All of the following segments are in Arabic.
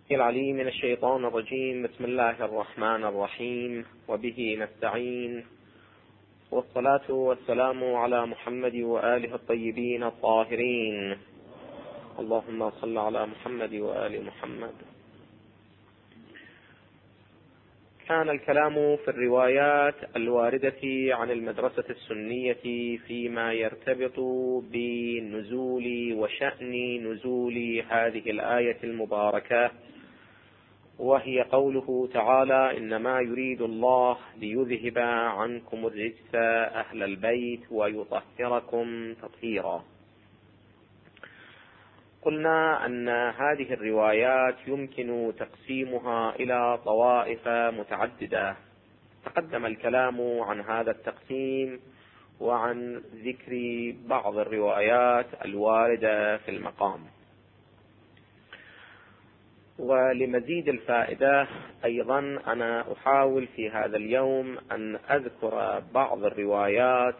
العليم من الشيطان الرجيم. بسم الله الرحمن الرحيم، وبه نستعين، والصلاة والسلام على محمد وآله الطيبين الطاهرين. اللهم صل على محمد وآل محمد. كان الكلام في الروايات الواردة عن المدرسة السنية فيما يرتبط بنزول وشأن نزول هذه الآية المباركة، وهي قوله تعالى: إنما يريد الله ليذهب عنكم الرجس أهل البيت ويطهركم تطهيرا. قلنا أن هذه الروايات يمكن تقسيمها إلى طوائف متعددة. تقدم الكلام عن هذا التقسيم وعن ذكر بعض الروايات الواردة في المقام. ولمزيد الفائدة أيضا أنا أحاول في هذا اليوم أن أذكر بعض الروايات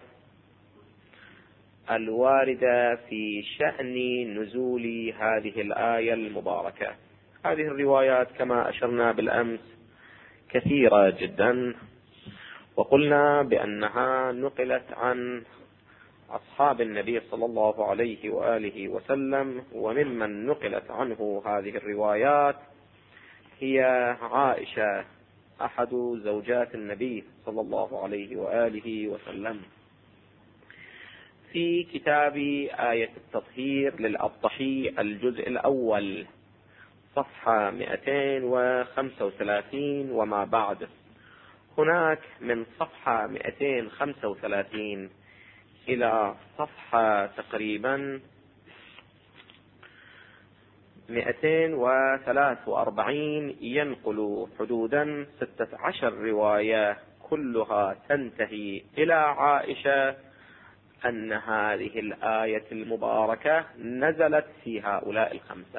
الواردة في شأن نزول هذه الآية المباركة. هذه الروايات كما أشرنا بالأمس كثيرة جدا، وقلنا بأنها نقلت عن أصحاب النبي صلى الله عليه وآله وسلم، وممن نقلت عنه هذه الروايات هي عائشة أحد زوجات النبي صلى الله عليه وآله وسلم. في كتاب آية التطهير للأبطحي الجزء الأول صفحة 235 وما بعد، هناك من صفحة 235 إلى صفحة تقريبا 243 ينقل حدودا 16 رواية كلها تنتهي إلى عائشة أن هذه الآية المباركة نزلت في هؤلاء الخمسة.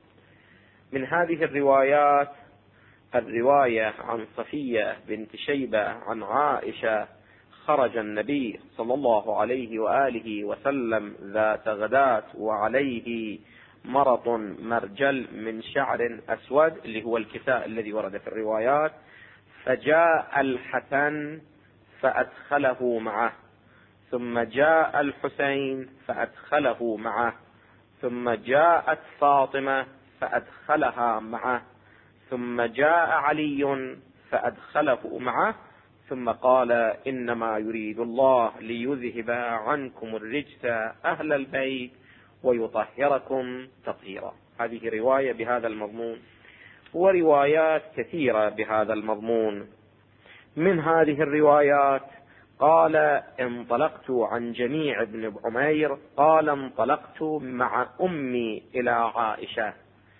من هذه الروايات الرواية عن صفية بنت شيبة عن عائشة: خرج النبي صلى الله عليه وآله وسلم ذات غداة وعليه مرط مرجل من شعر أسود، اللي هو الكساء الذي ورد في الروايات، فجاء الحسن فأدخله معه، ثم جاء الحسين فأدخله معه، ثم جاءت فاطمة فأدخلها معه، ثم جاء علي فأدخله معه، ثم قال: إنما يريد الله ليذهب عنكم الرجس أهل البيت ويطهركم تطهيرا. هذه رواية بهذا المضمون، وروايات كثيرة بهذا المضمون. من هذه الروايات قال: انطلقت عن جميع بن عمير قال: انطلقت مع أمي إلى عائشة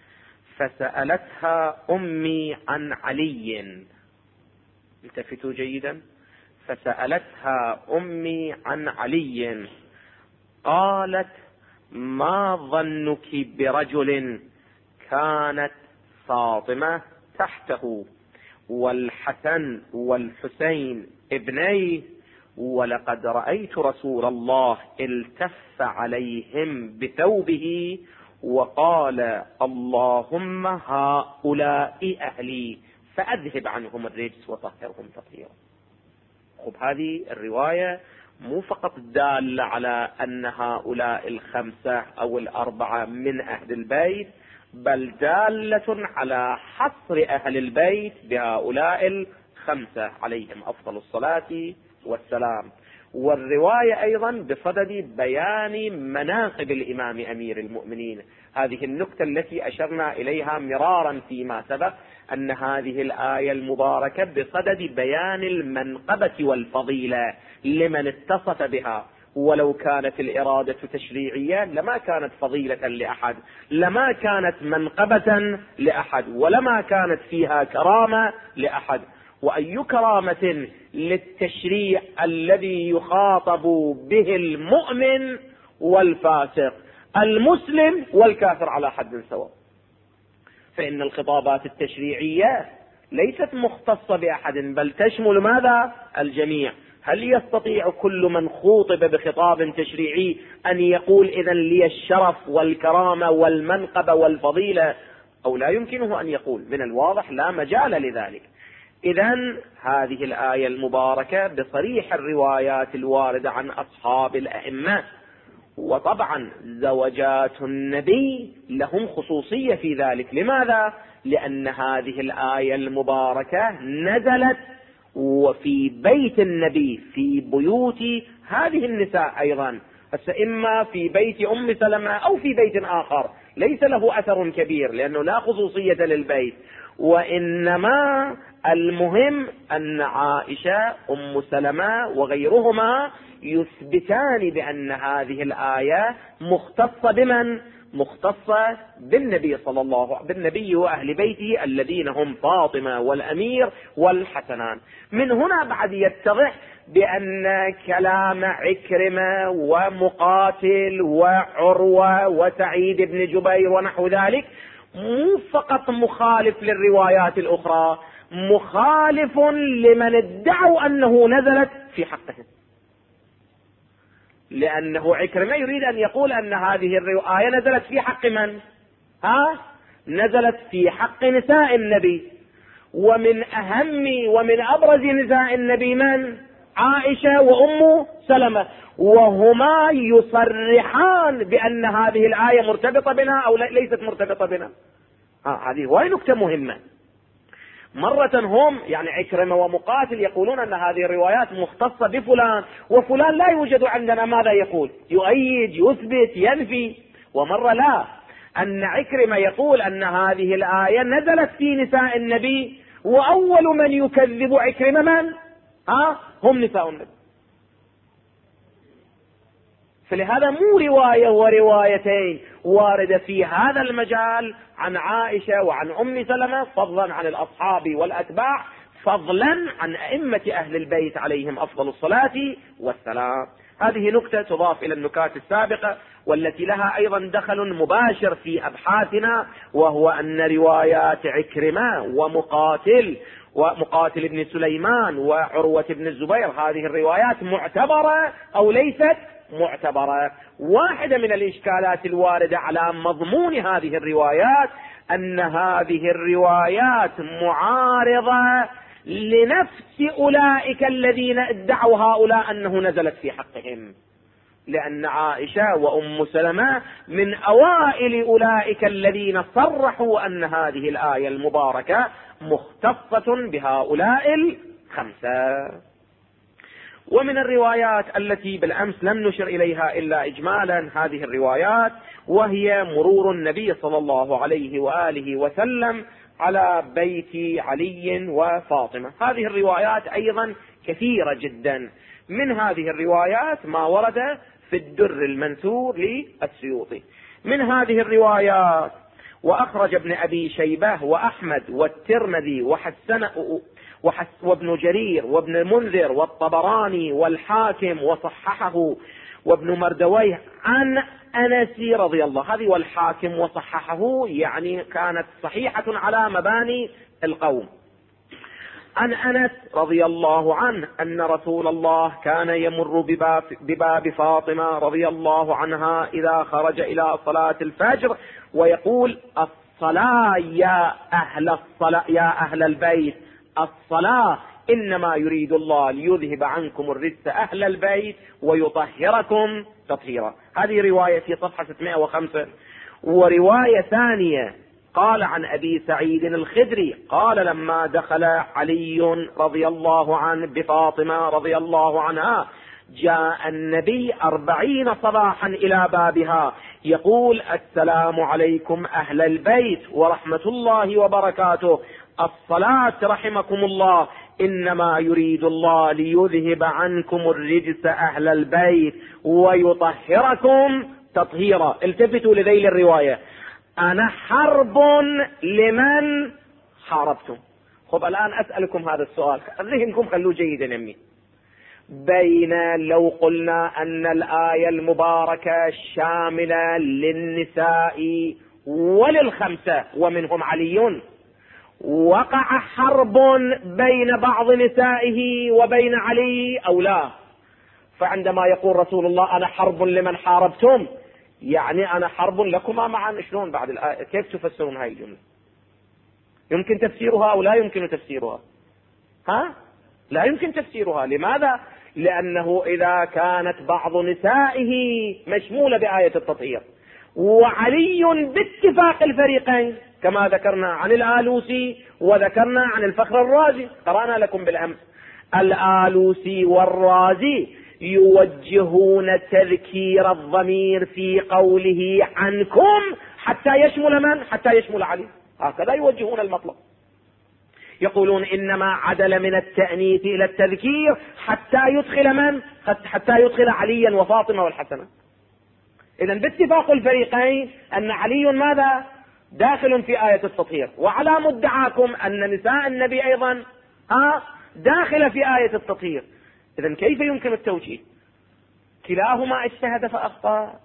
فسألتها أمي عن علي. التفتوا جيدا. فسألتها أمي عن علي قالت: ما ظنك برجل كانت فاطمة تحته والحسن والحسين ابنيه، ولقد رأيت رسول الله التف عليهم بثوبه وقال: اللهم هؤلاء أهلي فأذهب عنهم الرجس وطهرهم تطهيرا. خب، هذه الرواية مو فقط دالة على أن هؤلاء الخمسة أو الأربعة من أهل البيت، بل دالة على حصر أهل البيت بهؤلاء الخمسة عليهم أفضل الصلاة والسلام. والرواية أيضا بصدد بيان مناقب الإمام أمير المؤمنين. هذه النقطة التي أشرنا إليها مرارا فيما سبق، أن هذه الآية المباركة بصدد بيان المنقبة والفضيلة لمن اتصف بها. ولو كانت الإرادة تشريعية لما كانت فضيلة لأحد، لما كانت منقبة لأحد، ولما كانت فيها كرامة لأحد. وأي كرامة للتشريع الذي يخاطب به المؤمن والفاسق، المسلم والكافر على حد سواء. فإن الخطابات التشريعية ليست مختصة بأحد، بل تشمل ماذا؟ الجميع. هل يستطيع كل من خوطب بخطاب تشريعي أن يقول: إذن لي الشرف والكرامة والمنقبة والفضيلة أو لا يمكنه أن يقول، من الواضح لا مجال لذلك. إذن هذه الآية المباركة بصريح الروايات الواردة عن أصحاب الأئمة، وطبعا زوجات النبي لهم خصوصية في ذلك. لماذا؟ لأن هذه الآية المباركة نزلت وفي بيت النبي، في بيوت هذه النساء أيضا، إما في بيت أم سلمة أو في بيت آخر ليس له أثر كبير لأنه لا خصوصية للبيت، وإنما المهم أن عائشة أم سلمة وغيرهما يثبتان بأن هذه الآية مختصة بمن؟ مختصة بالنبي صلى الله بالنبي وأهل بيته الذين هم فاطمة والأمير والحسنان. من هنا بعد يتضح بأن كلام عكرمة ومقاتل وعروة وسعيد بن جبير ونحو ذلك مو فقط مخالف للروايات الأخرى، مخالف لمن ادعوا أنه نزلت في حقهم، لأنه عكرمة يريد أن يقول أن هذه الآية نزلت في حق من؟ نزلت في حق نساء النبي، ومن أهم ومن أبرز نساء النبي من؟ عائشة وأم سلمة، وهما يصرحان بأن هذه الآية مرتبطة بنا أو ليست مرتبطة بنا. هذه وهي نكتة مهمة. مرة هم يعني عكرمة ومقاتل يقولون أن هذه الروايات مختصة بفلان، وفلان لا يوجد عندنا، ماذا يقول؟ يؤيد، يثبت، ينفي. ومرة لا، أن عكرمة يقول أن هذه الآية نزلت في نساء النبي، وأول من يكذب عكرمة من؟ هم نساء النبي. فلهذا مو رواية وروايتين واردة في هذا المجال عن عائشة وعن أم سلمة، فضلا عن الأصحاب والأتباع، فضلا عن أئمة أهل البيت عليهم أفضل الصلاة والسلام. هذه نكتة تضاف إلى النكات السابقة، والتي لها أيضا دخل مباشر في أبحاثنا، وهو أن روايات عكرمة ومقاتل بن سليمان وعروة بن الزبير هذه الروايات معتبرة أو ليست معتبرة. واحدة من الإشكالات الواردة على مضمون هذه الروايات أن هذه الروايات معارضة لنفس أولئك الذين ادعوا هؤلاء أنه نزلت في حقهم، لأن عائشة وأم سلمة من أوائل أولئك الذين صرحوا أن هذه الآية المباركة مختصة بهؤلاء الخمسة. ومن الروايات التي بالأمس لم نشر إليها إلا إجمالا هذه الروايات، وهي مرور النبي صلى الله عليه وآله وسلم على بيت علي وفاطمة. هذه الروايات أيضا كثيرة جدا. من هذه الروايات ما ورد في الدر المنثور للسيوطي. من هذه الروايات: وأخرج ابن أبي شيبة وأحمد والترمذي وابن جرير وابن المنذر والطبراني والحاكم وصححه وابن مردويه عن أنس رضي الله، هذه والحاكم وصححه يعني كانت صحيحة على مباني القوم، عن أنس رضي الله عنه أن رسول الله كان يمر بباب فاطمة رضي الله عنها إذا خرج إلى صلاة الفجر ويقول: الصلاة يا أهل البيت، الصلاة، إنما يريد الله ليذهب عنكم الرجس أهل البيت ويطهركم تطهيرا. هذه رواية في صفحة 605. ورواية ثانية قال عن أبي سعيد الخدري قال: لما دخل علي رضي الله عنه بفاطمة رضي الله عنها جاء النبي 40 صباحا إلى بابها يقول: السلام عليكم أهل البيت ورحمة الله وبركاته، الصلاة رحمكم الله، إنما يريد الله ليذهب عنكم الرجس أهل البيت ويطهركم تطهيرا. التفتوا لذيل الرواية: أنا حرب لمن حاربتم. خب الآن أسألكم هذا السؤال، ذهنكم خلوه جيدا يمي. بين لو قلنا أن الآية المباركة شاملة للنساء وللخمسة ومنهم علي، وقع حرب بين بعض نسائه وبين علي أو لا؟ فعندما يقول رسول الله: أنا حرب لمن حاربتم، يعني أنا حرب لكما معا. شلون بعد الآية؟ كيف تفسرون هاي الجملة؟ يمكن تفسيرها أو لا يمكن تفسيرها؟ لا يمكن تفسيرها. لماذا؟ لأنه إذا كانت بعض نسائه مشمولة بآية التطهير، وعلي باتفاق الفريقين كما ذكرنا عن الآلوسي وذكرنا عن الفخر الرازي، قرأنا لكم بالأمس، الآلوسي والرازي يوجهون تذكير الضمير في قوله عنكم حتى يشمل من؟ حتى يشمل علي. هكذا يوجهون المطلب، يقولون إنما عدل من التأنيث إلى التذكير حتى يدخل من؟ حتى يدخل عليا وفاطمة والحسنة. إذن باتفاق الفريقين أن علي ماذا؟ داخل في آية التطهير، وعلى مدعاكم أن نساء النبي أيضا داخل في آية التطهير. إذن كيف يمكن التوجيه؟ كلاهما اجتهد فأخطأ.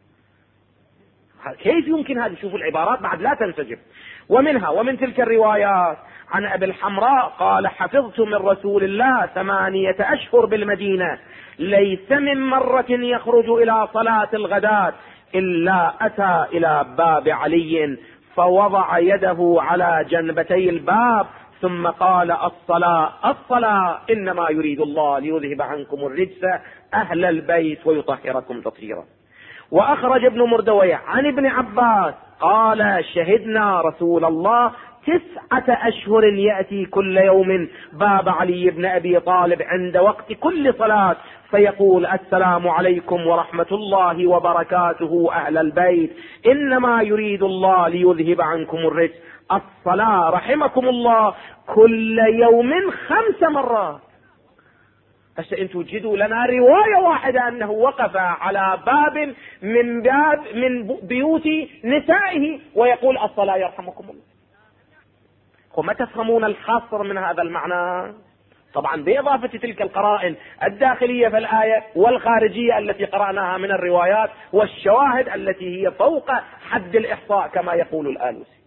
كيف يمكن هذا؟ شوفوا العبارات بعد لا تنسجم. ومن تلك الروايات عن أبي الحمراء قال: حفظت من رسول الله 8 أشهر بالمدينة، ليس من مرة يخرج إلى صلاة الغداة إلا أتى إلى باب علي فوضع يده على جنبتي الباب ثم قال: الصلاة إنما يريد الله ليذهب عنكم الرجس أهل البيت ويطهركم تطهيرا. وأخرج ابن مردويه عن ابن عباس قال: شهدنا رسول الله 9 أشهر يأتي كل يوم باب علي بن أبي طالب عند وقت كل صلاة فيقول: السلام عليكم ورحمة الله وبركاته أهل البيت، إنما يريد الله ليذهب عنكم الرجس. الصلاة رحمكم الله كل يوم 5 مرات. هسه انتم جدوا لنا رواية واحدة أنه وقف على باب من بيوت نسائه ويقول: الصلاة يرحمكم الله. وما تفهمون الحصر من هذا المعنى؟ طبعا بإضافة تلك القرائن الداخلية في الآية والخارجية التي قرأناها من الروايات والشواهد التي هي فوق حد الإحصاء كما يقول الآلوسي.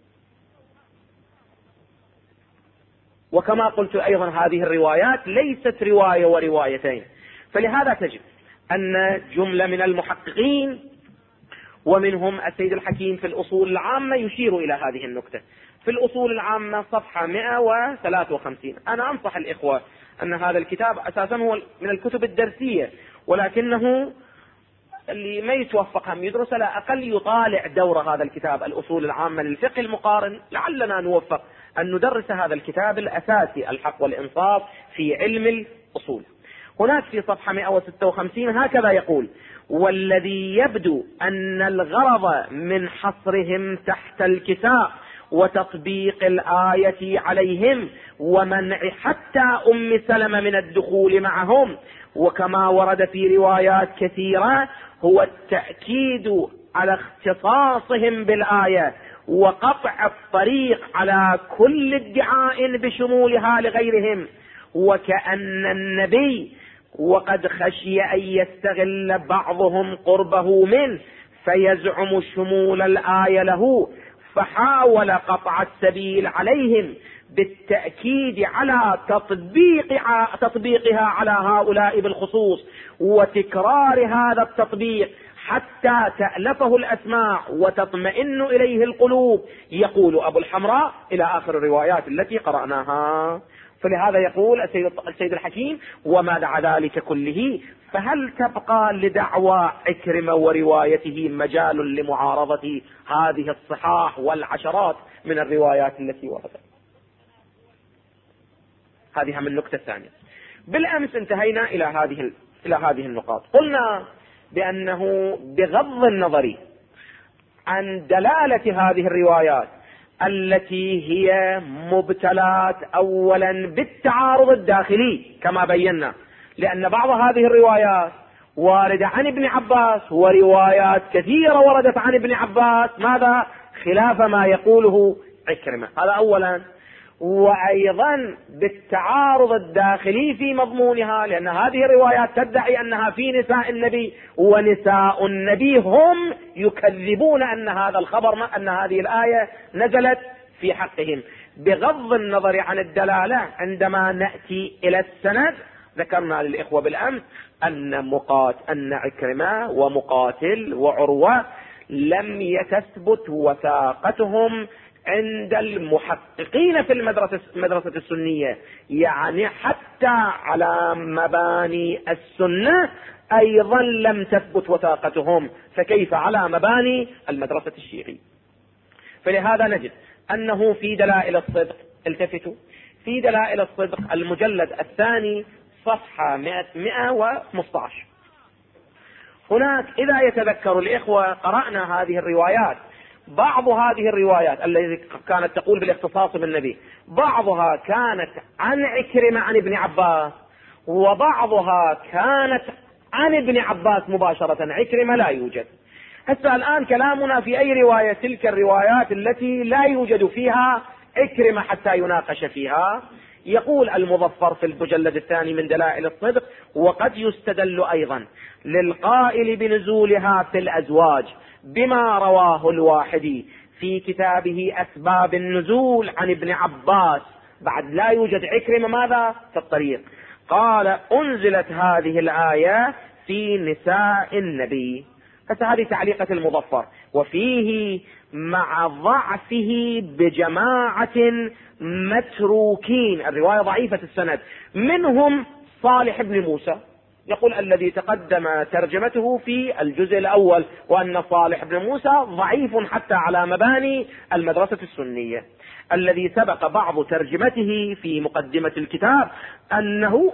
وكما قلت أيضا هذه الروايات ليست رواية وروايتين، فلهذا تجد أن جملة من المحققين ومنهم السيد الحكيم في الأصول العامة يشير إلى هذه النكتة. في الأصول العامة صفحة 153. أنا أنصح الإخوة أن هذا الكتاب أساسا هو من الكتب الدرسية، ولكنه اللي ما يتوفق هم يدرس لا أقل يطالع دور هذا الكتاب الأصول العامة للفقه المقارن، لعلنا نوفق أن ندرس هذا الكتاب الأساسي الحق والإنصاف في علم الأصول. هناك في صفحة 156 هكذا يقول: والذي يبدو أن الغرض من حصرهم تحت الكتاب وتطبيق الآية عليهم ومنع حتى أم سلمة من الدخول معهم، وكما ورد في روايات كثيرة، هو التأكيد على اختصاصهم بالآية وقطع الطريق على كل ادعاء بشمولها لغيرهم، وكأن النبي وقد خشي أن يستغل بعضهم قربه منه فيزعم شمول الآية له، فحاول قطع السبيل عليهم بالتأكيد على تطبيقها على هؤلاء بالخصوص وتكرار هذا التطبيق حتى تألفه الأسماع وتطمئن إليه القلوب، يقول أبو الحمراء إلى آخر الروايات التي قرأناها. فلهذا يقول السيد الحكيم: وما دعا ذلك كله فهل تبقى لدعوى عكرمة وروايته مجال لمعارضة هذه الصحاح والعشرات من الروايات التي وردت؟ هذه من النقطة الثانية. بالأمس انتهينا إلى هذه النقاط. قلنا بأنه بغض النظر عن دلالة هذه الروايات التي هي مبتلات أولا بالتعارض الداخلي كما بينا، لأن بعض هذه الروايات واردة عن ابن عباس وروايات كثيرة وردت عن ابن عباس ماذا؟ خلاف ما يقوله عكرمة. هذا أولا. وأيضا بالتعارض الداخلي في مضمونها، لأن هذه الروايات تدعي أنها في نساء النبي، ونساء النبي هم يكذبون أن هذا الخبر أن هذه الآية نزلت في حقهم. بغض النظر عن الدلالة عندما نأتي إلى السند ذكرنا للإخوة بالأمس أن عكرمة ومقاتل وعروة لم يتثبت وثاقتهم عند المحققين في المدرسة السنية، يعني حتى على مباني السنة أيضا لم تثبت وثاقتهم، فكيف على مباني المدرسة الشيعية؟ فلهذا نجد أنه في دلائل الصدق، التفتوا في دلائل الصدق المجلد الثاني صفحة 115، هناك إذا يتذكر الإخوة قرأنا هذه الروايات، بعض هذه الروايات التي كانت تقول بالاختصاص بالنبي بعضها كانت عن عكرمة عن ابن عباس، وبعضها كانت عن ابن عباس مباشرة، عكرمة لا يوجد. هسه الآن كلامنا في أي رواية؟ تلك الروايات التي لا يوجد فيها عكرمة حتى يناقش فيها. يقول المظفر في المجلد الثاني من دلائل الصدق: وقد يستدل أيضا للقائل بنزولها في الأزواج بما رواه الواحدي في كتابه أسباب النزول عن ابن عباس، بعد لا يوجد عكرمة ماذا في الطريق، قال: أنزلت هذه الآية في نساء النبي. هذه تعليقة المظفر، وفيه مع ضعفه بجماعة متروكين، الرواية ضعيفة السند، منهم صالح بن موسى، يقول الذي تقدم ترجمته في الجزء الأول، وأن صالح بن موسى ضعيف حتى على مباني المدرسة السنية، الذي سبق بعض ترجمته في مقدمة الكتاب أنه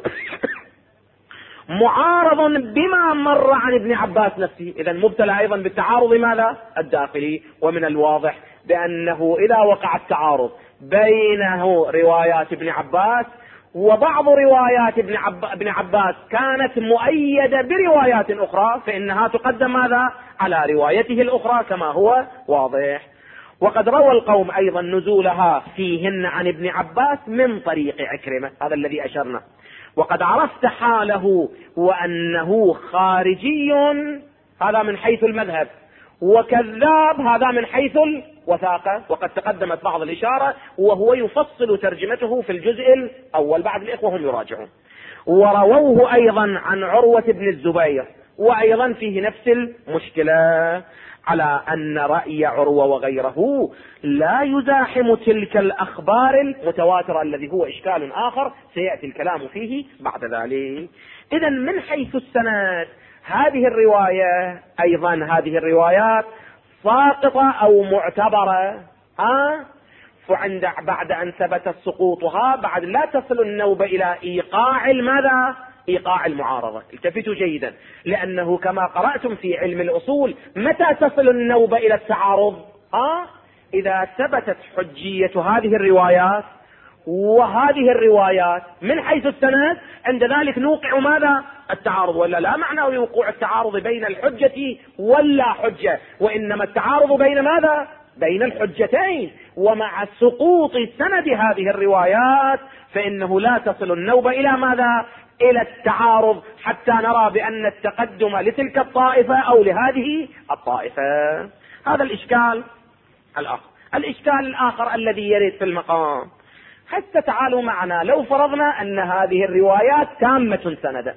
معارض بما مر عن ابن عباس نفسه، إذن مبتلى أيضا بالتعارض ماذا؟ الداخلي. ومن الواضح بأنه إذا وقع التعارض بينه روايات ابن عباس وبعض روايات ابن عباس كانت مؤيدة بروايات أخرى، فإنها تقدم ماذا؟ على روايته الأخرى كما هو واضح. وقد روى القوم أيضا نزولها فيهن عن ابن عباس من طريق عكرمة، هذا الذي أشرنا. وقد عرفت حاله وأنه خارجي، هذا من حيث المذهب، وكذاب هذا من حيث الوثاقة، وقد تقدمت بعض الإشارة، وهو يفصل ترجمته في الجزء الأول، بعد الإخوة هم يراجعون. ورووه أيضا عن عروة بن الزبير، وأيضا فيه نفس المشكلة، على أن رأي عروة وغيره لا يزاحم تلك الأخبار المتواترة، الذي هو إشكال آخر سيأتي الكلام فيه بعد ذلك. إذن من حيث السند هذه الرواية أيضا هذه الروايات ساقطة أو معتبرة، فعند بعد أن ثبت سقوطها بعد لا تصل النوبة إلى إيقاع ماذا؟ إيقاع المعارضة. التفتوا جيدا، لأنه كما قرأتم في علم الأصول متى تصل النوبة إلى التعارض؟ إذا ثبتت حجية هذه الروايات وهذه الروايات من حيث السند، عند ذلك نوقع ماذا؟ التعارض، ولا لا معنى وقوع التعارض بين الحجة ولا حجة، وإنما التعارض بين ماذا؟ بين الحجتين. ومع سقوط سند هذه الروايات فإنه لا تصل النوبة إلى ماذا؟ إلى التعارض، حتى نرى بأن التقدم لتلك الطائفة أو لهذه الطائفة. هذا الإشكال الآخر. الإشكال الآخر الذي يرد في المقام، حتى تعالوا معنا لو فرضنا أن هذه الروايات تامة سندا،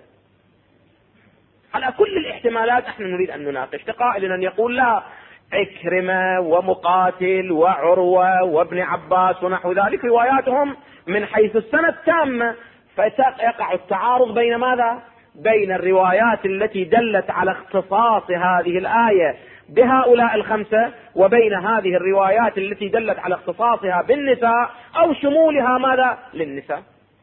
على كل الاحتمالات احنا نريد أن نناقش. قائل أن يقول لا، عكرمة ومقاتل وعروة وابن عباس ونحو ذلك رواياتهم من حيث السند تامة، فيقع التعارض بين ماذا؟ بين الروايات التي دلت على اختصاص هذه الآية بهؤلاء الخمسة، وبين هذه الروايات التي دلت على اختصاصها بالنساء أو شمولها ماذا؟ للنساء.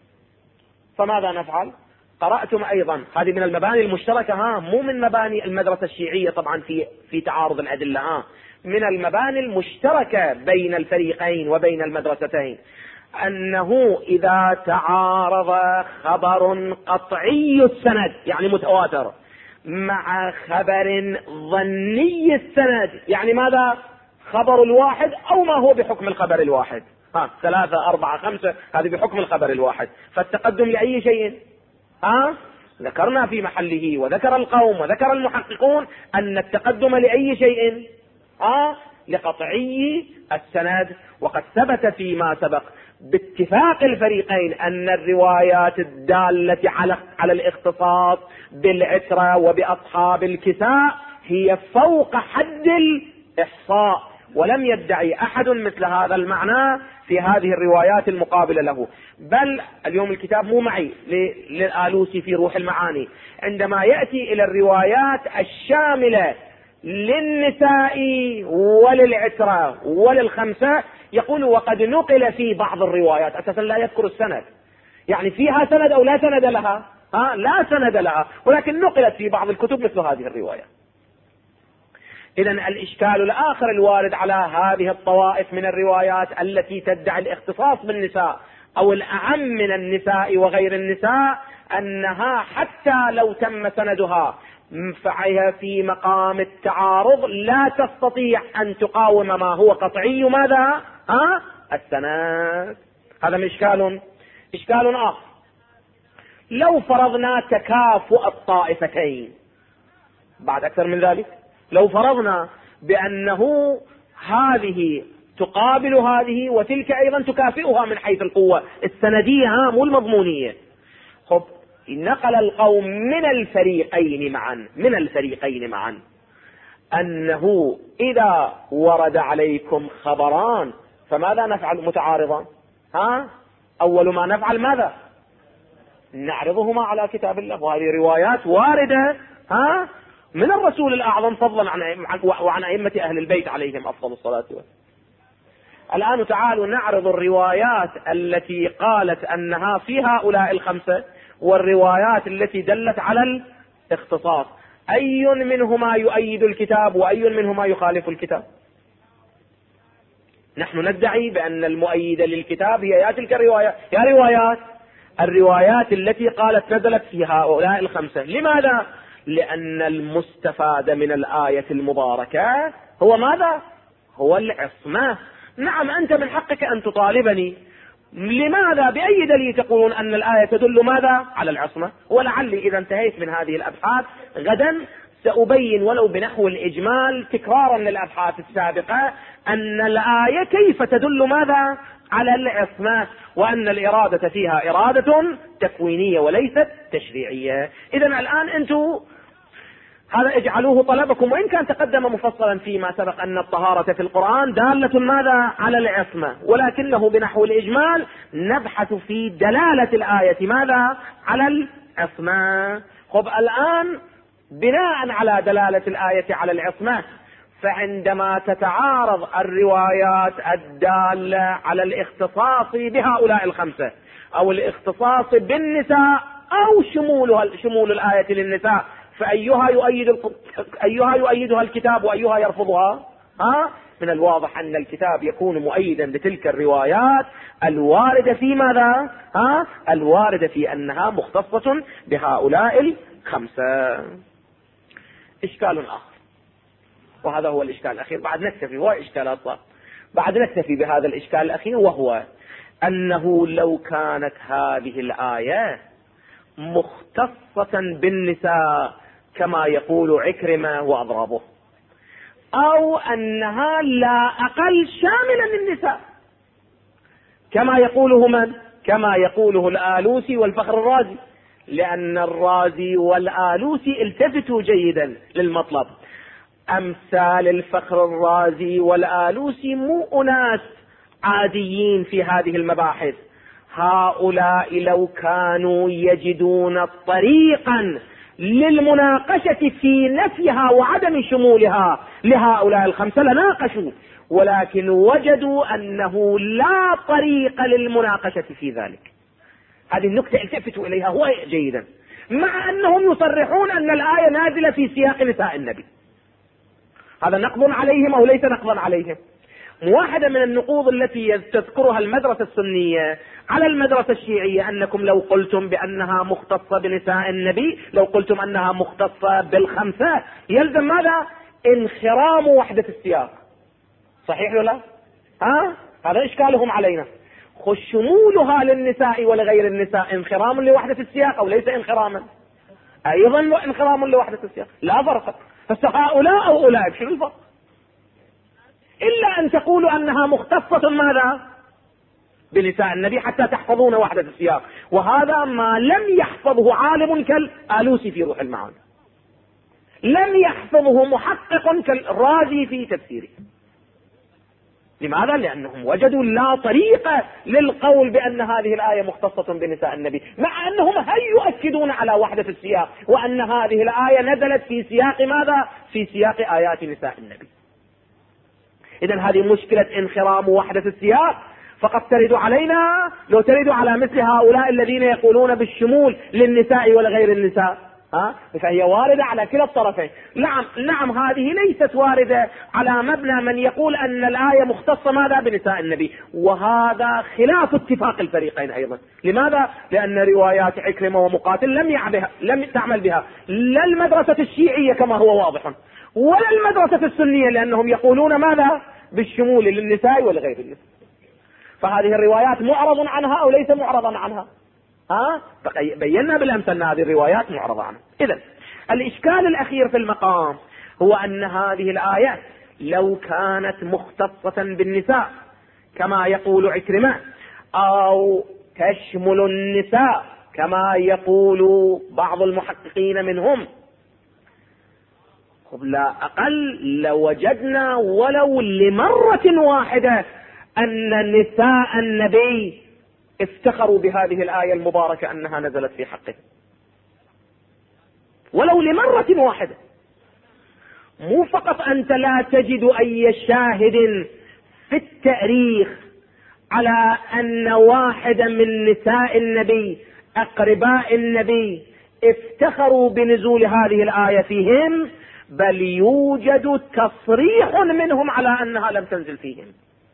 فماذا نفعل؟ قرأتم أيضا هذه من المباني المشتركة، مو من مباني المدرسة الشيعية طبعا في تعارض الأدلة، من المباني المشتركة بين الفريقين وبين المدرستين، أنه إذا تعارض خبر قطعي السند يعني متواتر مع خبر ظني السند، يعني ماذا؟ خبر الواحد أو ما هو بحكم الخبر الواحد، 3 4 5 هذه بحكم الخبر الواحد، فالتقدم لأي شيء؟ ذكرنا في محله، وذكر القوم وذكر المحققون أن التقدم لأي شيء؟ لقطعي السند. وقد ثبت فيما سبق باتفاق الفريقين أن الروايات الدالة على الاختصاص بالعترة وبأصحاب الكساء هي فوق حد الإحصاء، ولم يدعي أحد مثل هذا المعنى في هذه الروايات المقابلة له. بل اليوم الكتاب مو معي للآلوسي في روح المعاني، عندما يأتي إلى الروايات الشاملة للنساء وللعترة وللخمسة يقول وقد نقل في بعض الروايات، أساسا لا يذكر السند، يعني فيها سند أو لا سند لها، لا سند لها، ولكن نقلت في بعض الكتب مثل هذه الرواية. إذن الإشكال الآخر الوارد على هذه الطوائف من الروايات التي تدعي الاختصاص بالنساء أو الأعم من النساء وغير النساء، أنها حتى لو تم سندها فهي في مقام التعارض لا تستطيع أن تقاوم ما هو قطعي ماذا؟ السند. هذا من إشكال آخر. لو فرضنا تكافؤ الطائفتين، بعد أكثر من ذلك، لو فرضنا بأنه هذه تقابل هذه وتلك أيضا تكافئها من حيث القوة السندية مو المضمونية، خب نقل القوم من الفريقين معا أنه إذا ورد عليكم خبران فماذا نفعل متعارضان؟ أول ما نفعل ماذا؟ نعرضهما على كتاب الله، وهذه روايات واردة من الرسول الأعظم فضلا وعن أئمة أهل البيت عليهم أفضل الصلاة والسلام. الآن تعالوا نعرض الروايات التي قالت أنها في هؤلاء الخمسة والروايات التي دلت على الاختصاص، أي منهما يؤيد الكتاب وأي منهما يخالف الكتاب؟ نحن ندعي بأن المؤيدة للكتاب هي تلك الروايات التي قالت نزلت في هؤلاء الخمسة. لماذا؟ لأن المستفاد من الآية المباركة هو ماذا؟ هو العصمة. نعم أنت من حقك أن تطالبني، لماذا؟ بأي دليل تقولون أن الآية تدل ماذا؟ على العصمة؟ ولعلي إذا انتهيت من هذه الأبحاث غدا سأبين ولو بنحو الإجمال تكرارا للأبحاث السابقة أن الآية كيف تدل ماذا؟ على العصمة، وأن الإرادة فيها إرادة تكوينية وليست تشريعية. إذا الآن أنتم هذا اجعلوه طلبكم، وإن كان تقدم مفصلا فيما سبق أن الطهارة في القرآن دالة ماذا؟ على العصمة، ولكنه بنحو الإجمال نبحث في دلالة الآية ماذا؟ على العصمة. خب الآن بناء على دلالة الآية على العصمة، فعندما تتعارض الروايات الدالة على الاختصاص بهؤلاء الخمسة أو الاختصاص بالنساء أو شمول الآية للنساء، فأيها يؤيدها الكتاب وأيها يرفضها؟ من الواضح أن الكتاب يكون مؤيدا لتلك الروايات الواردة في ماذا؟ الواردة في أنها مختصة بهؤلاء الخمسة. إشكال آخر، وهذا هو الإشكال الأخير، بعد نكتفي، هو إشكالات بعد نكتفي بهذا الإشكال الأخير، وهو أنه لو كانت هذه الآية مختصة بالنساء كما يقول عكرمة وأضرابه، أو أنها لا أقل شاملة للنساء كما يقوله من؟ كما يقوله الآلوسي والفخر الرازي، لأن الرازي والآلوسي التفتوا جيدا للمطلب. أمثال الفخر الرازي والآلوسي مو أناس عاديين في هذه المباحث، هؤلاء لو كانوا يجدون طريقا للمناقشة في نفيها وعدم شمولها لهؤلاء الخمسة لناقشوا، ولكن وجدوا أنه لا طريق للمناقشة في ذلك. هذه النكتة التفتوا إليها هو جيدا، مع أنهم يصرحون أن الآية نازلة في سياق نساء النبي. هذا نقض عليهم أو ليس نقضا عليهم؟ واحدة من النقوض التي تذكرها المدرسة السنية على المدرسة الشيعية أنكم لو قلتم بأنها مختصة بنساء النبي، لو قلتم أنها مختصة بالخمسة، يلزم ماذا؟ انخرام وحدة السياق. صحيح ولا لا؟ هذا إشكالهم علينا. شمولها للنساء ولغير النساء انخرام لوحدة السياق أو ليس انخراما؟ أيضا انخرام لوحدة السياق، لا فرق. فهؤلاء أو أولئك شنو الفرق؟ إلا أن تقولوا أنها مختصة ماذا؟ بنساء النبي حتى تحفظون وحدة السياق، وهذا ما لم يحفظه عالم كالآلوسي في روح المعاني، لم يحفظه محقق كالرازي في تفسيره. لماذا؟ لأنهم وجدوا لا طريقة للقول بأن هذه الآية مختصة بنساء النبي، مع أنهم يؤكدون على وحدة السياق، وأن هذه الآية نزلت في سياق ماذا؟ في سياق آيات نساء النبي. إذن هذه مشكلة انخرام وحدة السياق فقد ترد علينا لو ترد على مثل هؤلاء الذين يقولون بالشمول للنساء ولغير النساء، فهي واردة على كلا الطرفين. نعم هذه ليست واردة على مبنى من يقول أن الآية مختصة ماذا؟ بنساء النبي، وهذا خلاف اتفاق الفريقين أيضا. لماذا؟ لأن روايات عكرمة ومقاتل لم تعمل بها لا المدرسة الشيعية كما هو واضح، ولا المدرسة السنية، لأنهم يقولون ماذا؟ بالشمول للنساء ولغير النساء. فهذه الروايات معرض عنها أو ليس معرضا عنها؟ بينا بالأمس أن هذه الروايات معرضة عنها. إذن الإشكال الأخير في المقام هو أن هذه الآية لو كانت مختصة بالنساء كما يقول عكرمة، أو تشمل النساء كما يقول بعض المحققين منهم، لا أقل لوجدنا ولو لمرة واحدة أن نساء النبي افتخروا بهذه الآية المباركة أنها نزلت في حقه، ولو لمرة واحدة. مو فقط أنت لا تجد أي شاهد في التاريخ على أن واحدا من نساء النبي أقرباء النبي افتخروا بنزول هذه الآية فيهم، بل يوجد تصريح منهم على أنها لم تنزل فيهم.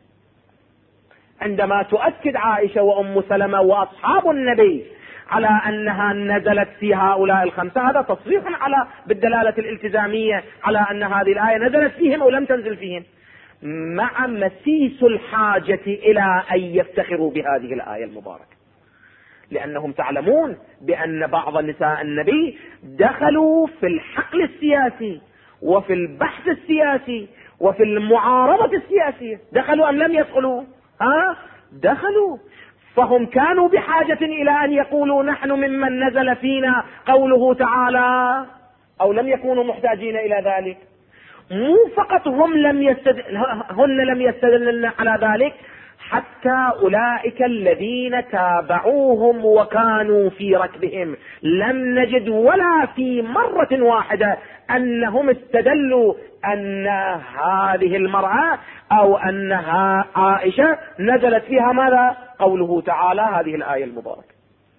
عندما تؤكد عائشة وأم سلمة وأصحاب النبي على أنها نزلت في هؤلاء الخمسة، هذا تصريح على بالدلالة الالتزامية على أن هذه الآية نزلت فيهم أو لم تنزل فيهم، مع مسيس الحاجة إلى أن يفتخروا بهذه الآية المباركة، لأنهم تعلمون بأن بعض نساء النبي دخلوا في الحقل السياسي وفي البحث السياسي وفي المعارضة السياسية. دخلوا أم لم يدخلوا؟ دخلوا. فهم كانوا بحاجة إلى أن يقولوا نحن ممن نزل فينا قوله تعالى، أو لم يكونوا محتاجين إلى ذلك. مو فقط هن لم يستدلن على ذلك، حتى أولئك الذين تابعوهم وكانوا في ركبهم لم نجد ولا في مرة واحدة أنهم استدلوا أن هذه المرأة أو أنها عائشة نزلت فيها ماذا؟ قوله تعالى هذه الآية المباركة.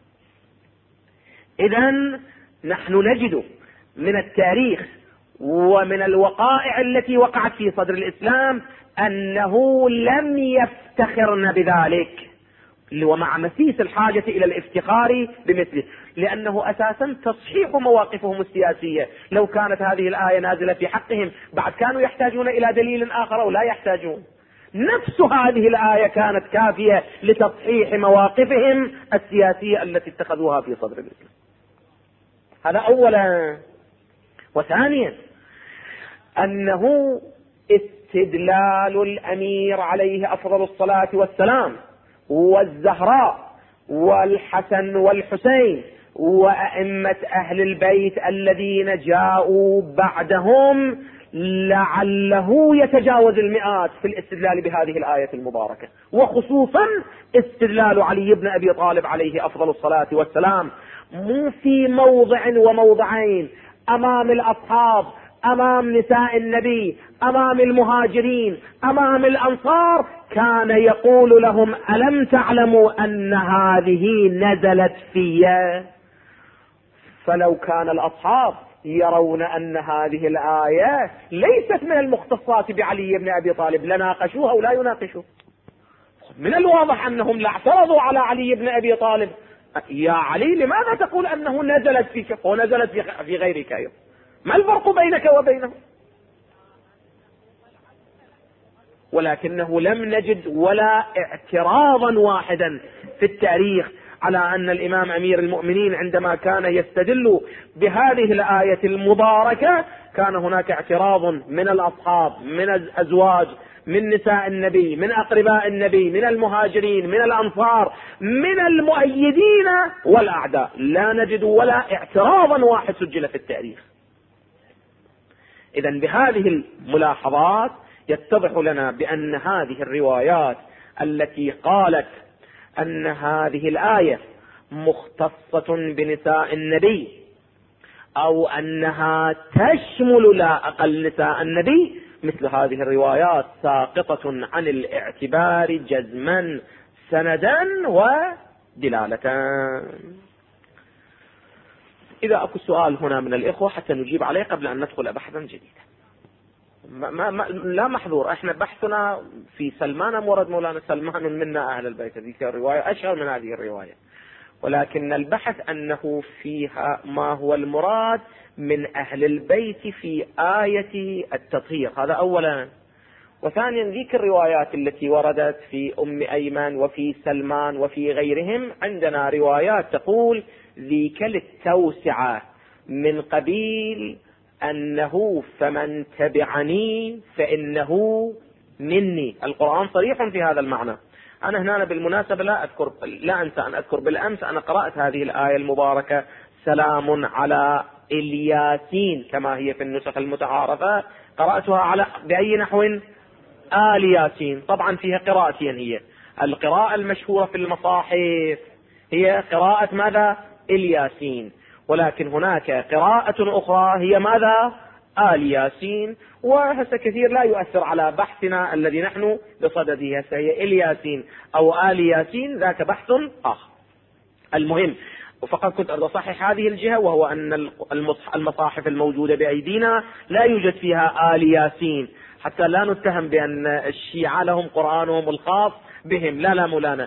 إذن نحن نجد من التاريخ ومن الوقائع التي وقعت في صدر الإسلام أنه لم يفتخرن بذلك، ومع مسيس الحاجة إلى الافتخار بمثله، لأنه أساسا تصحيح مواقفهم السياسية. لو كانت هذه الآية نازلة في حقهم بعد كانوا يحتاجون إلى دليل آخر أو لا يحتاجون. نفس هذه الآية كانت كافية لتصحيح مواقفهم السياسية التي اتخذوها في صدر الإسلام. هذا أولا. وثانيا أنه استدلال الأمير عليه أفضل الصلاة والسلام والزهراء والحسن والحسين وأئمة أهل البيت الذين جاءوا بعدهم لعله يتجاوز المئات في الاستدلال بهذه الآية المباركة، وخصوصا استدلال علي بن أبي طالب عليه أفضل الصلاة والسلام، مو في موضع وموضعين، أمام الأصحاب، أمام نساء النبي، أمام المهاجرين، أمام الأنصار، كان يقول لهم ألم تعلموا أن هذه نزلت في. فلو كان الأصحاب يرون أن هذه الآية ليست من المختصات بعلي بن أبي طالب لناقشوها ولا يناقشوه. من الواضح أنهم لا اعترضوا على علي بن أبي طالب. يا علي لماذا تقول أنه نزلت فيك ونزلت في غيرك أيضا؟ ما الفرق بينك وبينه؟ ولكنه لم نجد ولا اعتراضا واحدا في التاريخ على أن الإمام أمير المؤمنين عندما كان يستدل بهذه الآية المباركة كان هناك اعتراض من الأصحاب، من الأزواج، من نساء النبي، من أقرباء النبي، من المهاجرين، من الأنصار، من المؤيدين والأعداء. لا نجد ولا اعتراضا واحد سجل في التاريخ. إذن بهذه الملاحظات يتضح لنا بأن هذه الروايات التي قالت أن هذه الآية مختصة بنساء النبي أو أنها تشمل لا أقل نساء النبي، مثل هذه الروايات ساقطة عن الاعتبار جزما سندا ودلالة. إذا أكو سؤال هنا من الإخوة حتى نجيب عليه قبل أن ندخل بحثا جديدا. لا محظور، احنا بحثنا في سلمان مورد مولانا سلمان منا أهل البيت، هذه الرواية أشهر من هذه الرواية، ولكن البحث أنه فيها ما هو المراد من أهل البيت في آية التطهير، هذا أولا. وثانيا ذيك الروايات التي وردت في أم أيمن وفي سلمان وفي غيرهم، عندنا روايات تقول ذيك للتوسعة من قبيل أنه فمن تبعني فإنه مني. القرآن صريح في هذا المعنى. أنا هنا بالمناسبة لا أنسى أن أذكر بالأمس أنا قرأت هذه الآية المباركة سلام على الياسين كما هي في النسخ المتعارفة، قرأتها على بأي نحو؟ آل ياسين. طبعا فيها قراءتين، هي القراءة المشهورة في المصاحف هي قراءة ماذا؟ الياسين، ولكن هناك قراءة أخرى هي ماذا؟ آل ياسين، وهذا كثير لا يؤثر على بحثنا الذي نحن بصدده، هي الياسين أو آل ياسين، ذاك بحث آخر. المهم، وفقط كنت أصحح هذه الجهة، وهو أن المصاحف الموجودة بأيدينا لا يوجد فيها آل ياسين، حتى لا نتهم بأن الشيعة لهم قرآنهم الخاص بهم. لا مولانا،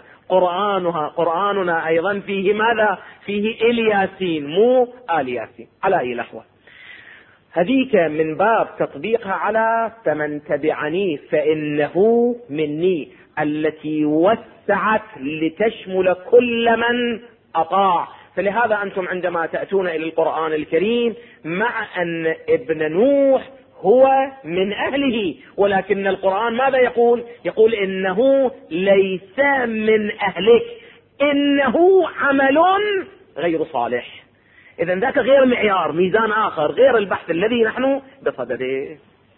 قرآننا أيضا فيه ماذا؟ فيه الياسين مو آل ياسين. على أي لحظة هذيك من باب تطبيقها على فمن تبعني فإنه مني، التي وسعت لتشمل كل من أطاع. فلهذا أنتم عندما تأتون إلى القرآن الكريم مع أن ابن نوح هو من أهله، ولكن القرآن ماذا يقول؟ يقول إنه ليس من أهلك، إنه عمل غير صالح. إذن ذاك غير معيار، ميزان آخر غير البحث الذي نحن بصدده.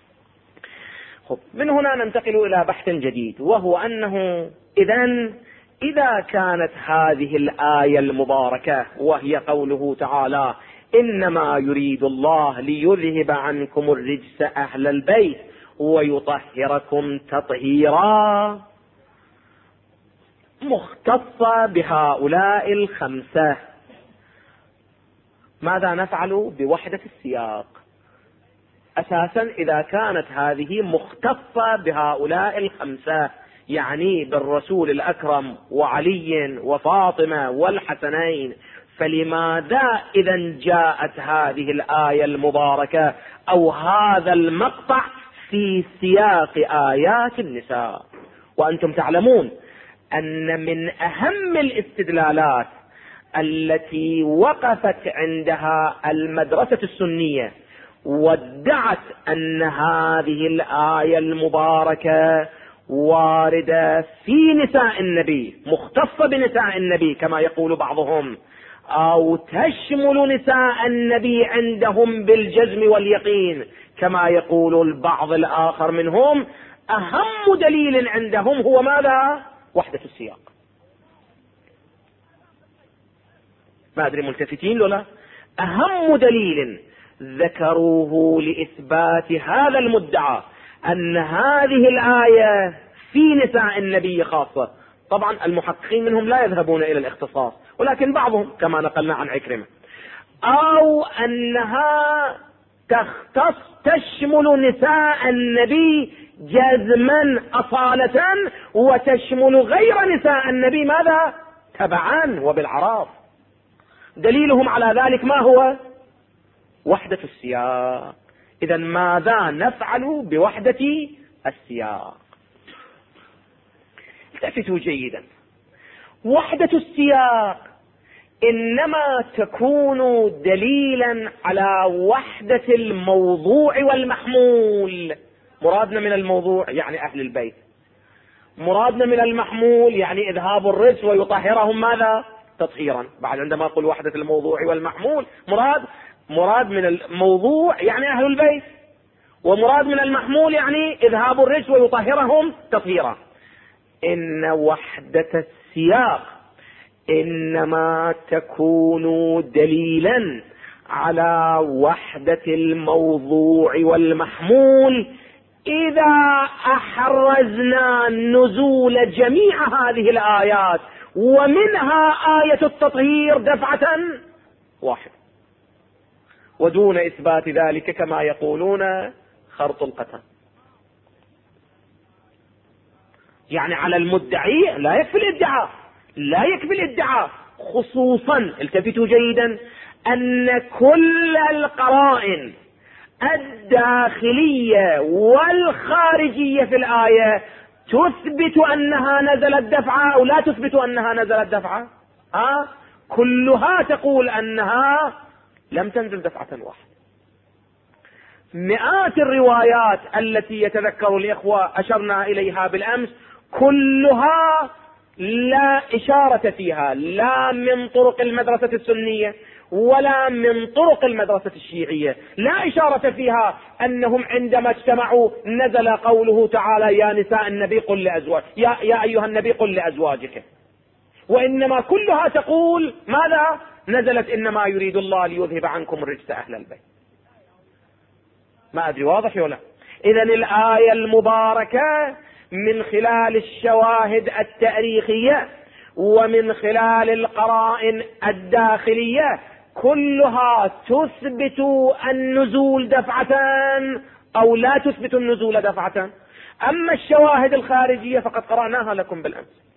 من هنا ننتقل إلى بحث جديد، وهو أنه إذا كانت هذه الآية المباركة وهي قوله تعالى إنما يريد الله ليذهب عنكم الرجس أهل البيت ويطهركم تطهيرا، مختصة بهؤلاء الخمسة، ماذا نفعل بوحدة السياق؟ أساسا إذا كانت هذه مختصة بهؤلاء الخمسة، يعني بالرسول الأكرم وعلي وفاطمة والحسنين، فلماذا إذا جاءت هذه الآية المباركة أو هذا المقطع في سياق آيات النساء؟ وأنتم تعلمون أن من أهم الاستدلالات التي وقفت عندها المدرسة السنية وادعت أن هذه الآية المباركة واردة في نساء النبي، مختصة بنساء النبي كما يقول بعضهم، أو تشمل نساء النبي عندهم بالجزم واليقين كما يقول البعض الآخر منهم، أهم دليل عندهم هو ماذا؟ وحدة السياق. ما أدري ملتفتين ولا؟ أهم دليل ذكروه لإثبات هذا المدعى أن هذه الآية في نساء النبي خاصة. طبعا المحققين منهم لا يذهبون إلى الاختصاص، ولكن بعضهم كما نقلنا عن عكرمة، أو أنها تشمل نساء النبي جزما أصالة، وتشمل غير نساء النبي ماذا؟ تبعا وبالعراف. دليلهم على ذلك ما هو؟ وحدة السياق. إذا ماذا نفعل بوحدة السياق؟ التفتوا جيدا، وحدة السياق إنما تكون دليلا على وحدة الموضوع والمحمول. مرادنا من الموضوع يعني أهل البيت، مرادنا من المحمول يعني إذهاب الرجس ويطهرهم ماذا؟ تطهيرا. بعد عندما أقول وحدة الموضوع والمحمول مراد من الموضوع يعني أهل البيت، ومراد من المحمول يعني إذهاب الرجس ويطهرهم تطهيرا. إن وحدة السياق إنما تكون دليلا على وحدة الموضوع والمحمول إذا أحرزنا نزول جميع هذه الآيات ومنها آية التطهير دفعة واحدة، ودون إثبات ذلك كما يقولون خرط القتل. يعني على المدعي لا يكفي الادعاء، لا يكفي الادعاء، خصوصا التفتوا جيدا أن كل القرائن الداخلية والخارجية في الآية تثبت أنها نزلت دفعة أو لا تثبت أنها نزلت دفعة. كلها تقول أنها لم تنزل دفعة واحدة. مئات الروايات التي يتذكر الإخوة أشرنا إليها بالأمس كلها لا إشارة فيها لا من طرق المدرسة السنية ولا من طرق المدرسة الشيعية، لا إشارة فيها أنهم عندما اجتمعوا نزل قوله تعالى يا نساء النبي قل لأزواج يا أيها النبي قل لأزواجك، وإنما كلها تقول ماذا؟ نزلت إنما يريد الله ليذهب عنكم الرجس أهل البيت. ما أدري واضح ولا؟ إذن الآية المباركة من خلال الشواهد التاريخية ومن خلال القرائن الداخلية كلها تثبت النزول دفعة أو لا تثبت النزول دفعة. أما الشواهد الخارجية فقد قرأناها لكم بالأمس.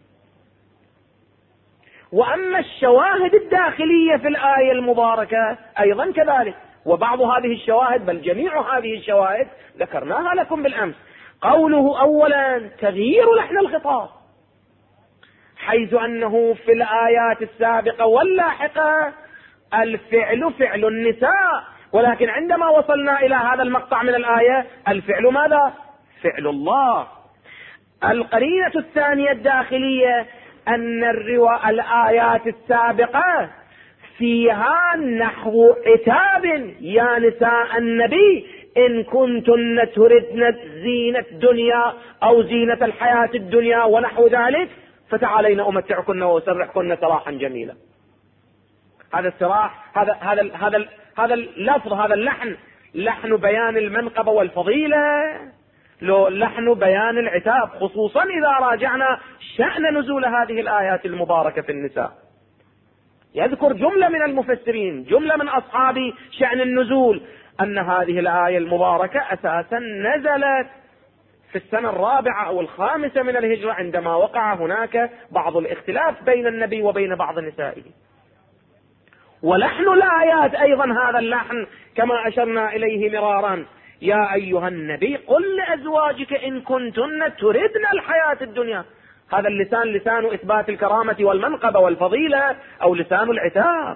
وأما الشواهد الداخلية في الآية المباركة أيضا كذلك، وبعض هذه الشواهد بل جميع هذه الشواهد ذكرناها لكم بالأمس. قوله أولا تغيير لحن الخطاب، حيث أنه في الآيات السابقة واللاحقة الفعل فعل النساء، ولكن عندما وصلنا إلى هذا المقطع من الآية الفعل ماذا؟ فعل الله. القرينة الثانية الداخلية أن الآيات السابقة فيها نحو عتاب يا نساء النبي إن كنتن تردن زينة الدنيا أو زينة الحياة الدنيا ونحو ذلك فتعالين أمتعكن وأسرحكن سراحا جميلا. هذا السراح هذا اللفظ هذا اللحن لحن بيان المنقبة والفضيلة، لو لحن بيان العتاب، خصوصا إذا راجعنا شأن نزول هذه الآيات المباركة في النساء. يذكر جملة من المفسرين جملة من أصحاب شأن النزول أن هذه الآية المباركة أساسا نزلت في السنة الرابعة أو الخامسة من الهجرة عندما وقع هناك بعض الاختلاف بين النبي وبين بعض نسائه. ولحن الآيات أيضا هذا اللحن كما أشرنا إليه مرارا يا أيها النبي قل لأزواجك إن كنتن تردن الحياة الدنيا. هذا اللسان لسان إثبات الكرامة والمنقبة والفضيلة أو لسان العتاب،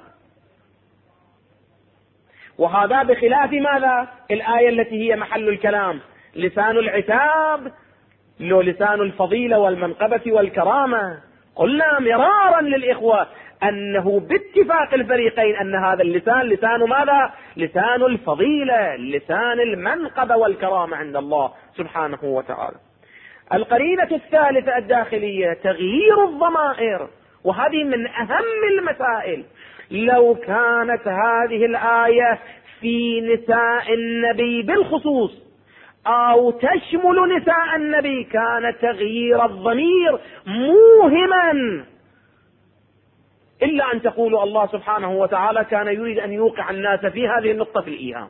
وهذا بخلاف ماذا؟ الآية التي هي محل الكلام لسان العتاب لو لسان الفضيلة والمنقبة والكرامة. قلنا مرارا للإخوة أنه باتفاق الفريقين أن هذا اللسان لسان ماذا؟ لسان الفضيلة، لسان المنقبة والكرامة عند الله سبحانه وتعالى. القرينة الثالثة الداخلية تغيير الضمائر، وهذه من أهم المسائل. لو كانت هذه الآية في نساء النبي بالخصوص أو تشمل نساء النبي كان تغيير الضمير موهما، إلا أن تقولوا الله سبحانه وتعالى كان يريد أن يوقع الناس في هذه النقطة في الإيهام.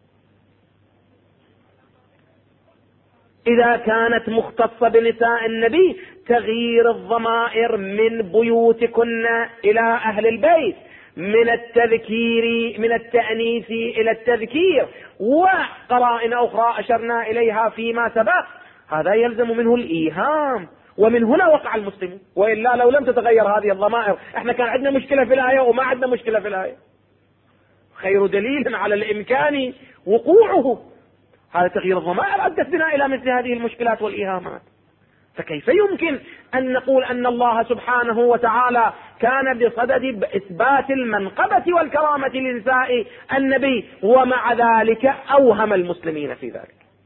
إذا كانت مختصة بنساء النبي تغيير الضمائر من بيوتكن إلى أهل البيت، من التذكير من التأنيث إلى التذكير، وقرائن أخرى أشرنا إليها فيما سبق، هذا يلزم منه الإيهام، ومن هنا وقع المسلمين. وإلا لو لم تتغير هذه الضمائر احنا كان عندنا مشكلة في الآية وما عندنا مشكلة في الآية. خير دليل على الإمكان وقوعه. هذا تغيير الضمائر أدت بنا إلى مثل هذه المشكلات والإيهامات. فكيف يمكن أن نقول أن الله سبحانه وتعالى كان بصدد إثبات المنقبة والكرامة لنساء النبي ومع ذلك أوهم المسلمين في ذلك؟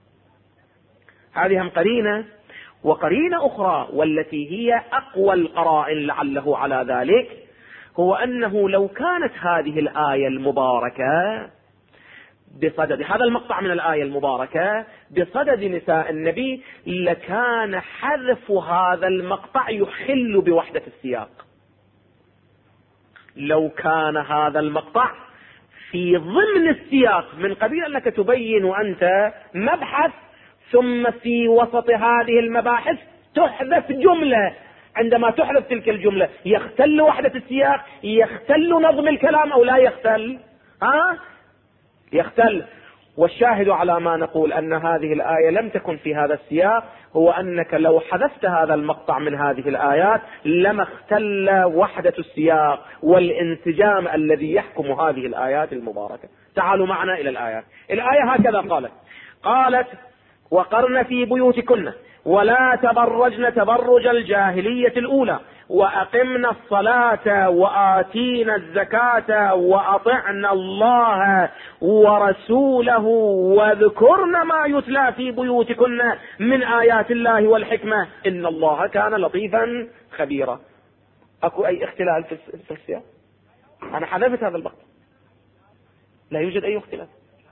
هذه هم قرينة. وقرينة أخرى والتي هي أقوى القرائن لعله على ذلك، هو أنه لو كانت هذه الآية المباركة بصدد هذا المقطع من الآية المباركة بصدد نساء النبي، لكان حذف هذا المقطع يخل بوحدة السياق. لو كان هذا المقطع في ضمن السياق من قبيل أنك تبين أنت مبحث، ثم في وسط هذه المباحث تحذف جملة، عندما تحذف تلك الجملة يختل وحدة السياق، يختل نظم الكلام أو لا يختل؟ يختل. والشاهد على ما نقول أن هذه الآية لم تكن في هذا السياق هو أنك لو حذفت هذا المقطع من هذه الآيات لما اختل وحدة السياق والانسجام الذي يحكم هذه الآيات المباركة. تعالوا معنا إلى الآيات. الآية هكذا قالت وقرن في بيوتكن ولا تبرجن تبرج الجاهلية الأولى وأقمنا الصلاة وآتينا الزكاة وأطعنا الله ورسوله واذكرن ما يتلى في بيوتكن من آيات الله والحكمة إن الله كان لطيفا خبيرا. أكو أي اختلال في السياق؟ أنا حذفت هذا البقى، لا يوجد أي اختلاف.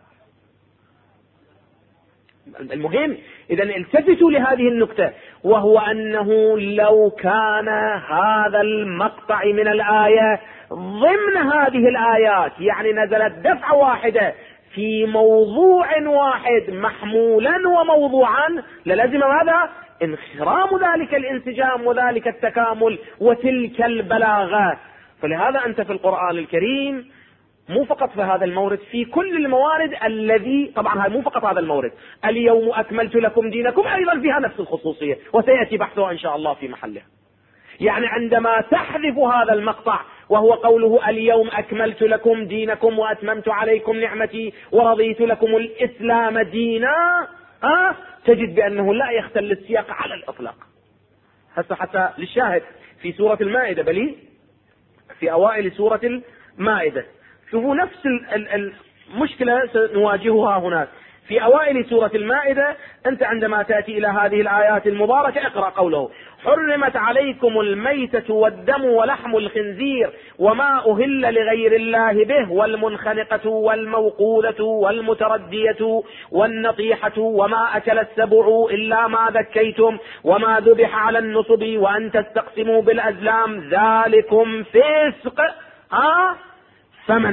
المهم إذا التفتوا لهذه النكتة، وهو أنه لو كان هذا المقطع من الآية ضمن هذه الآيات، يعني نزلت دفعة واحدة في موضوع واحد محمولا وموضوعا، للزم ماذا؟ انخرام ذلك الانسجام وذلك التكامل وتلك البلاغة. فلهذا أنت في القرآن الكريم مو فقط في هذا المورد، في كل الموارد الذي طبعا مو فقط هذا المورد، اليوم أكملت لكم دينكم أيضا فيها نفس الخصوصية، وسيأتي بحثها إن شاء الله في محلها. يعني عندما تحذف هذا المقطع وهو قوله اليوم أكملت لكم دينكم وأتممت عليكم نعمتي ورضيت لكم الإسلام دينا، تجد بأنه لا يختل السياق على الإطلاق. حتى للشاهد في سورة المائدة، بل في أوائل سورة المائدة شوفوا نفس المشكلة سنواجهها هناك. في أوائل سورة المائدة أنت عندما تأتي إلى هذه الآيات المباركة اقرأ قوله حرمت عليكم الميتة والدم ولحم الخنزير وما أهل لغير الله به والمنخنقة والموقولة والمتردية والنطيحة وما أكل السبع إلا ما ذكيتم وما ذبح على النصب وأن تستقسموا بالأزلام ذلكم فسق. فمن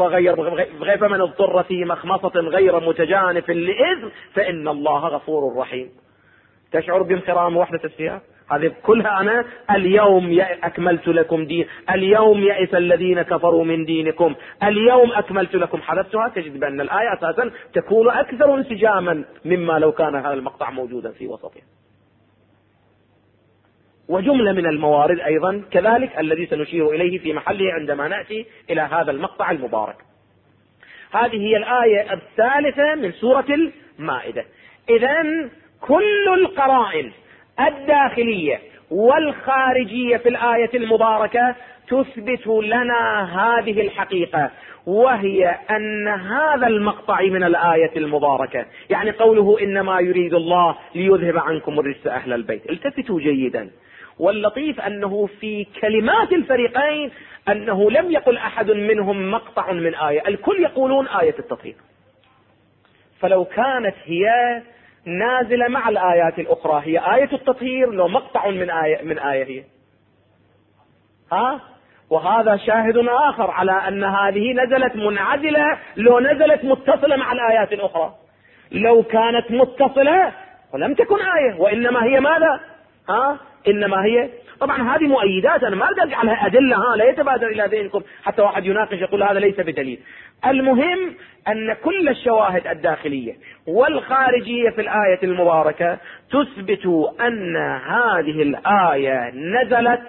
اضطر في مخمصة غير متجانف لإثم فإن الله غفور رحيم. تشعر بانخرام وحدة السياق؟ هذه كلها أنا اليوم أكملت لكم دين، اليوم يئس الذين كفروا من دينكم، اليوم أكملت لكم، حذفتها. تجد بأن الآية أساسا تكون أكثر انسجاما مما لو كان هذا المقطع موجودا في وسطها. وجملة من الموارد أيضا كذلك الذي سنشير إليه في محله عندما نأتي إلى هذا المقطع المبارك. هذه هي الآية الثالثة من سورة المائدة. إذن كل القرائن الداخلية والخارجية في الآية المباركة تثبت لنا هذه الحقيقة، وهي أن هذا المقطع من الآية المباركة، يعني قوله إنما يريد الله ليذهب عنكم الرجس أهل البيت، التفتوا جيدا. واللطيف أنه في كلمات الفريقين أنه لم يقل أحد منهم مقطع من آية، الكل يقولون آية التطهير. فلو كانت هي نازلة مع الآيات الأخرى هي آية التطهير لو مقطع من آية هي. وهذا شاهد آخر على أن هذه نزلت منعزلة لو نزلت متصلة مع الآيات الأخرى. لو كانت متصلة ولم تكن آية، وإنما هي ماذا؟ إنما هي طبعا هذه مؤيدات، أنا ما أريد أجعلها أدلة لا يتبادر إلى ذهنكم حتى واحد يناقش يقول هذا ليس بدليل. المهم أن كل الشواهد الداخلية والخارجية في الآية المباركة تثبت أن هذه الآية نزلت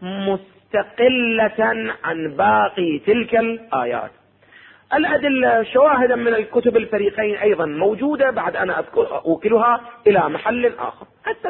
مستقلة عن باقي تلك الآيات. الأدلة شواهدا من الكتب الفريقين أيضا موجودة، بعد أنا أوكلها إلى محل آخر. حتى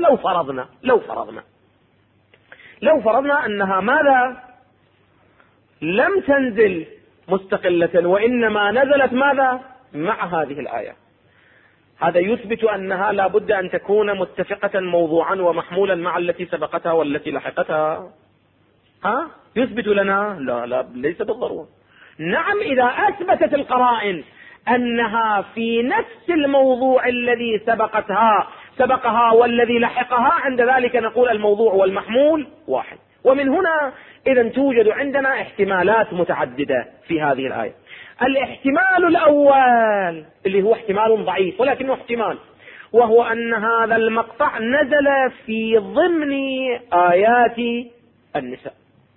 لو فرضنا أنها ماذا؟ لم تنزل مستقلة، وإنما نزلت ماذا؟ مع هذه الآية. هذا يثبت أنها لا بد أن تكون متفقة موضوعا ومحمولا مع التي سبقتها والتي لحقتها. يثبت لنا؟ لا ليس بالضرورة. نعم، إذا أثبتت القرائن أنها في نفس الموضوع الذي سبقها والذي لحقها، عند ذلك نقول الموضوع والمحمول واحد. ومن هنا إذا توجد عندنا احتمالات متعددة في هذه الآية. الاحتمال الأول اللي هو احتمال ضعيف ولكنه احتمال، وهو أن هذا المقطع نزل في ضمن آيات النساء،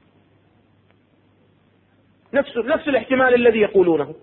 نفس الاحتمال الذي يقولونه.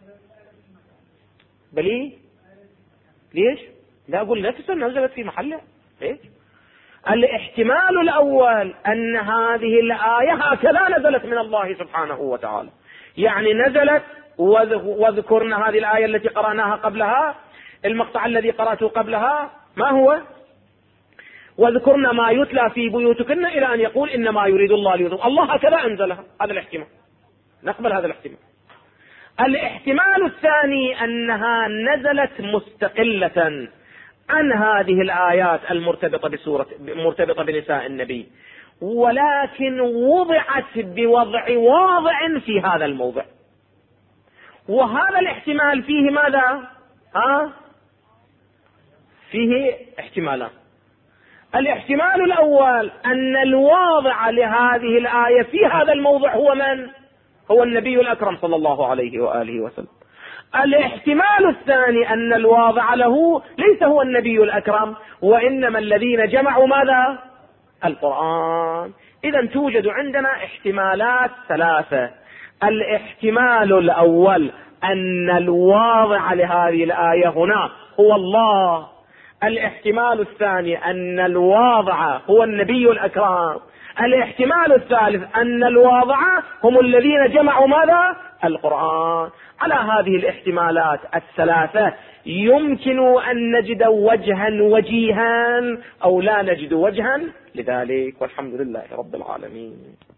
بلي ليش؟ لا أقول نفسه نزلت في محله. ليش؟ الاحتمال الأول أن هذه الآية هكذا نزلت من الله سبحانه وتعالى، يعني نزلت واذكرنا هذه الآية التي قرأناها قبلها، المقطع الذي قرأته قبلها ما هو؟ واذكرنا ما يتلى في بيوتكن إلى أن يقول إنما يريد الله ليذهب. الله هكذا أنزلها. هذا الاحتمال، نقبل هذا الاحتمال. الاحتمال الثاني أنها نزلت مستقلة عن هذه الآيات المرتبطة بنساء النبي، ولكن وضعت بوضع واضع في هذا الموضع. وهذا الاحتمال فيه ماذا؟ فيه احتمالان. الاحتمال الأول أن الواضع لهذه الآية في هذا الموضع هو من؟ هو النبي الأكرم صلى الله عليه وآله وسلم. الاحتمال الثاني أن الواضع له ليس هو النبي الأكرم، وإنما الذين جمعوا ماذا؟ القرآن. إذا توجد عندنا احتمالات ثلاثة. الاحتمال الأول أن الواضع لهذه الآية هنا هو الله. الاحتمال الثاني أن الواضع هو النبي الأكرم. الاحتمال الثالث أن الواضع هم الذين جمعوا ماذا؟ القرآن. على هذه الاحتمالات الثلاثة يمكن أن نجد وجها وجيها أو لا نجد وجها لذلك، والحمد لله رب العالمين.